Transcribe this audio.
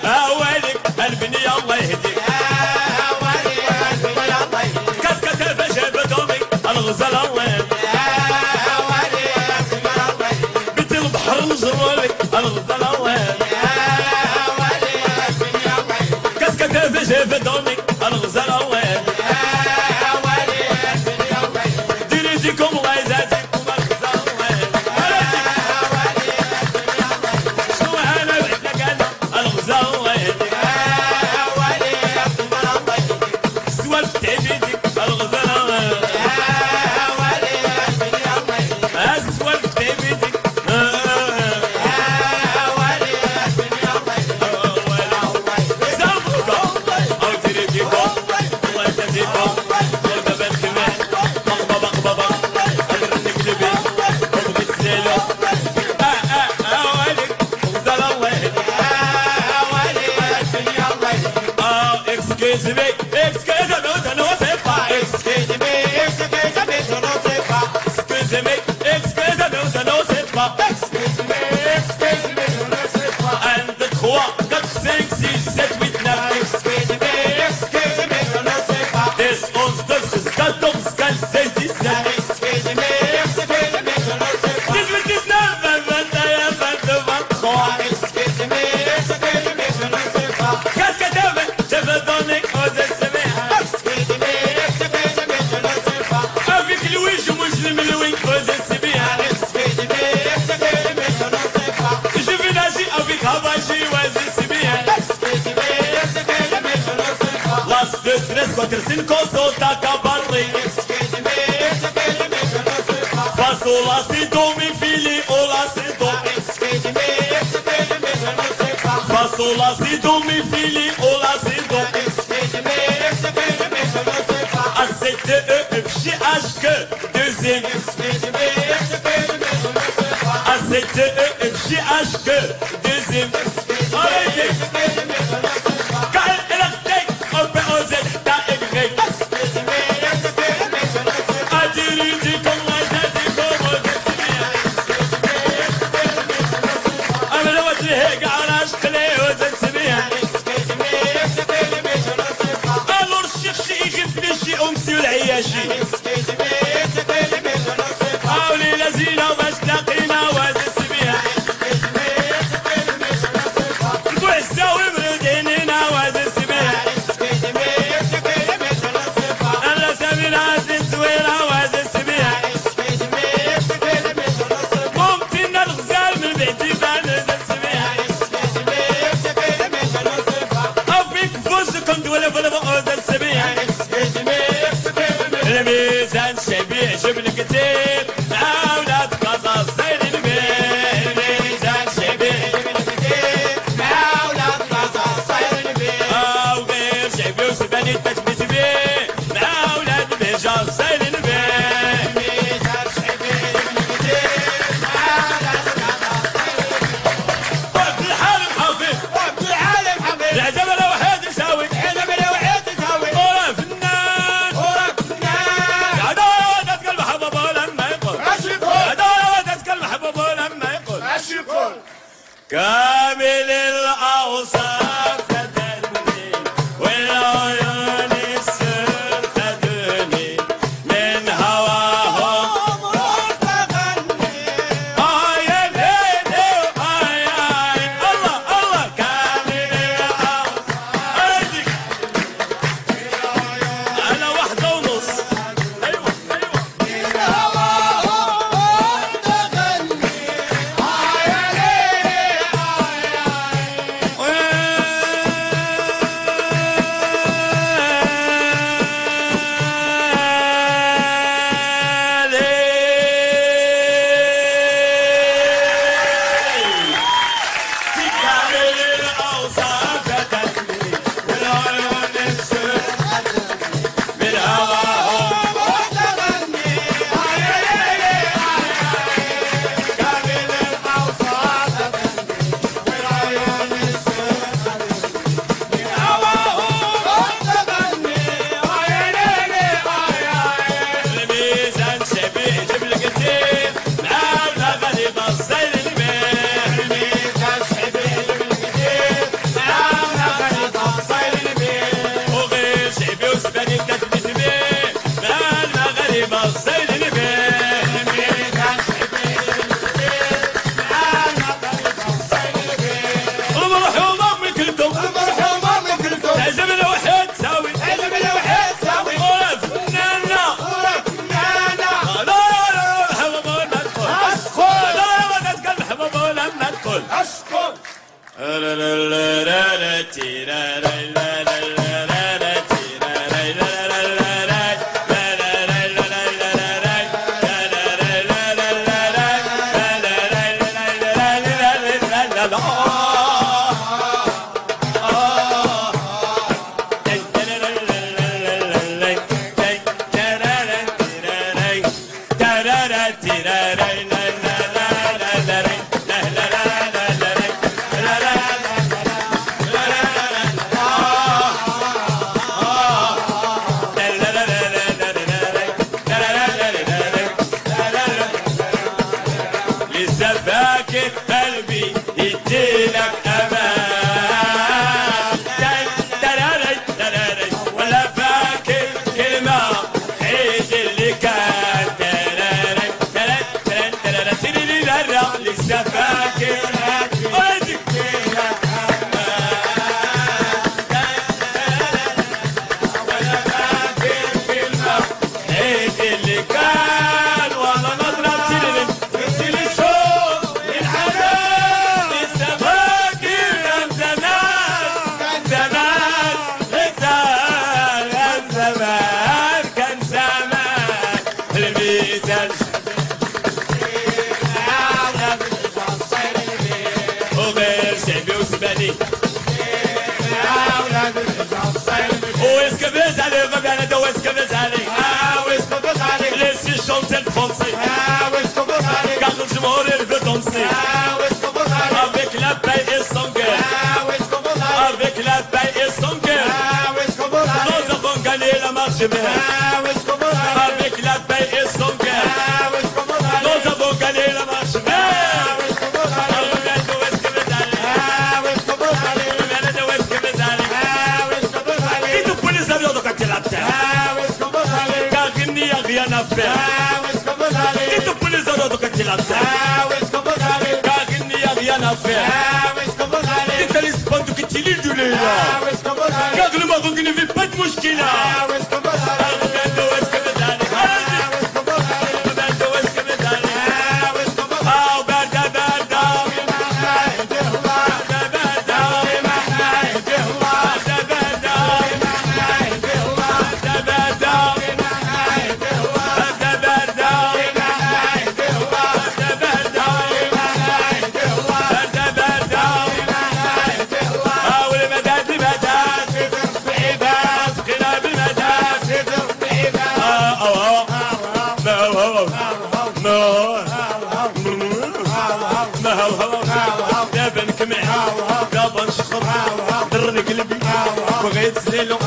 هوالك البنية الله يهديك كاسكة فجاب دومي الغزال الله يهديك بيت البحر نجرولك الغزال الله يهديك كاسكة فجاب دومي الغزال الله يهديك ديريتيكم الله يزادكم الغزال الله يهديك شنو انا بعدك انا الغزال الله يهديك سوالف تعبيدك الغزال الله يهديك سوالف تعبيدك Excuse-me, excuse-me, je ne sais pas. Excuse-me, excuse-me, je ne sais pas. Excuse-me, excuse-me, je ne sais pas. Excuse-me, excuse-me, je ne sais pas. 1, 2, 3, 4, 5, 6, 7, 8, 9. Excuse-me, excuse-me, je ne sais pas. 10, 11, 12, 13, 14, 15, 16, 17. Excuse-me, excuse-me, je ne sais pas. 18, 19, 20, 21, 22, 23. Excuse-me, excuse-me, je ne sais pas. Qu'est-ce que tu veux? Je veux donner aux SMR. Excuse-me, excuse-me, je ne sais pas. Avec Louis, je musulme Louis aux SMR. Excuse-me, excuse-me, je ne sais pas. Je vais nager avec Havaji aux SMR. Excuse-me, excuse-me, je ne sais pas. Las 2, 3, 4, 5, solta cabarri. Excuse-me, excuse-me, je ne sais pas. Faço la si do mi fili o la si do. Excuse-me, excuse-me, je ne sais pas. Faço la si do mi fili o la si do. Excuse-me, excuse-me, je ne sais pas. A, C, D, E, F, G, H, Q, deuxième. Excuse-me, excuse-me, je ne sais pas. A, C, D, E, F, G, H, Q, deuxième. Excuse-me, excuse-me, je ne sais pas. K, L, L, F, T, O, P, O, Z, T, Y. Excuse-me, excuse-me, je ne sais pas. A, dirigi comme la tête et comme au dessin. Excuse-me, excuse-me, je ne sais pas. A, mais le voici, هيك على عشق ليه وزنسبيها. Excuse-me, excuse-me, je ne sais pas. Alors cherchez et réfléchis au monsieur العياشي. Excuse-me, excuse-me, je ne sais pas. حاولي لزينة باش تلاقينا وزنسبيها. Excuse-me, excuse-me, je ne sais pas. Avec la paix et son cœur, avec la paix et son cœur, nous avons gagné la marche verte. Avec la paix et son cœur, nous avons gagné la marche verte. Et tout pour les avions de côté la terre, car il n'y a rien à faire. Et tout pour les avions de côté la terre. انت اللي سبانتو كتيلي الجولية كاغ لما غنقني في بات مشكلة دابا نشخط درني قلبي بغيت زليلو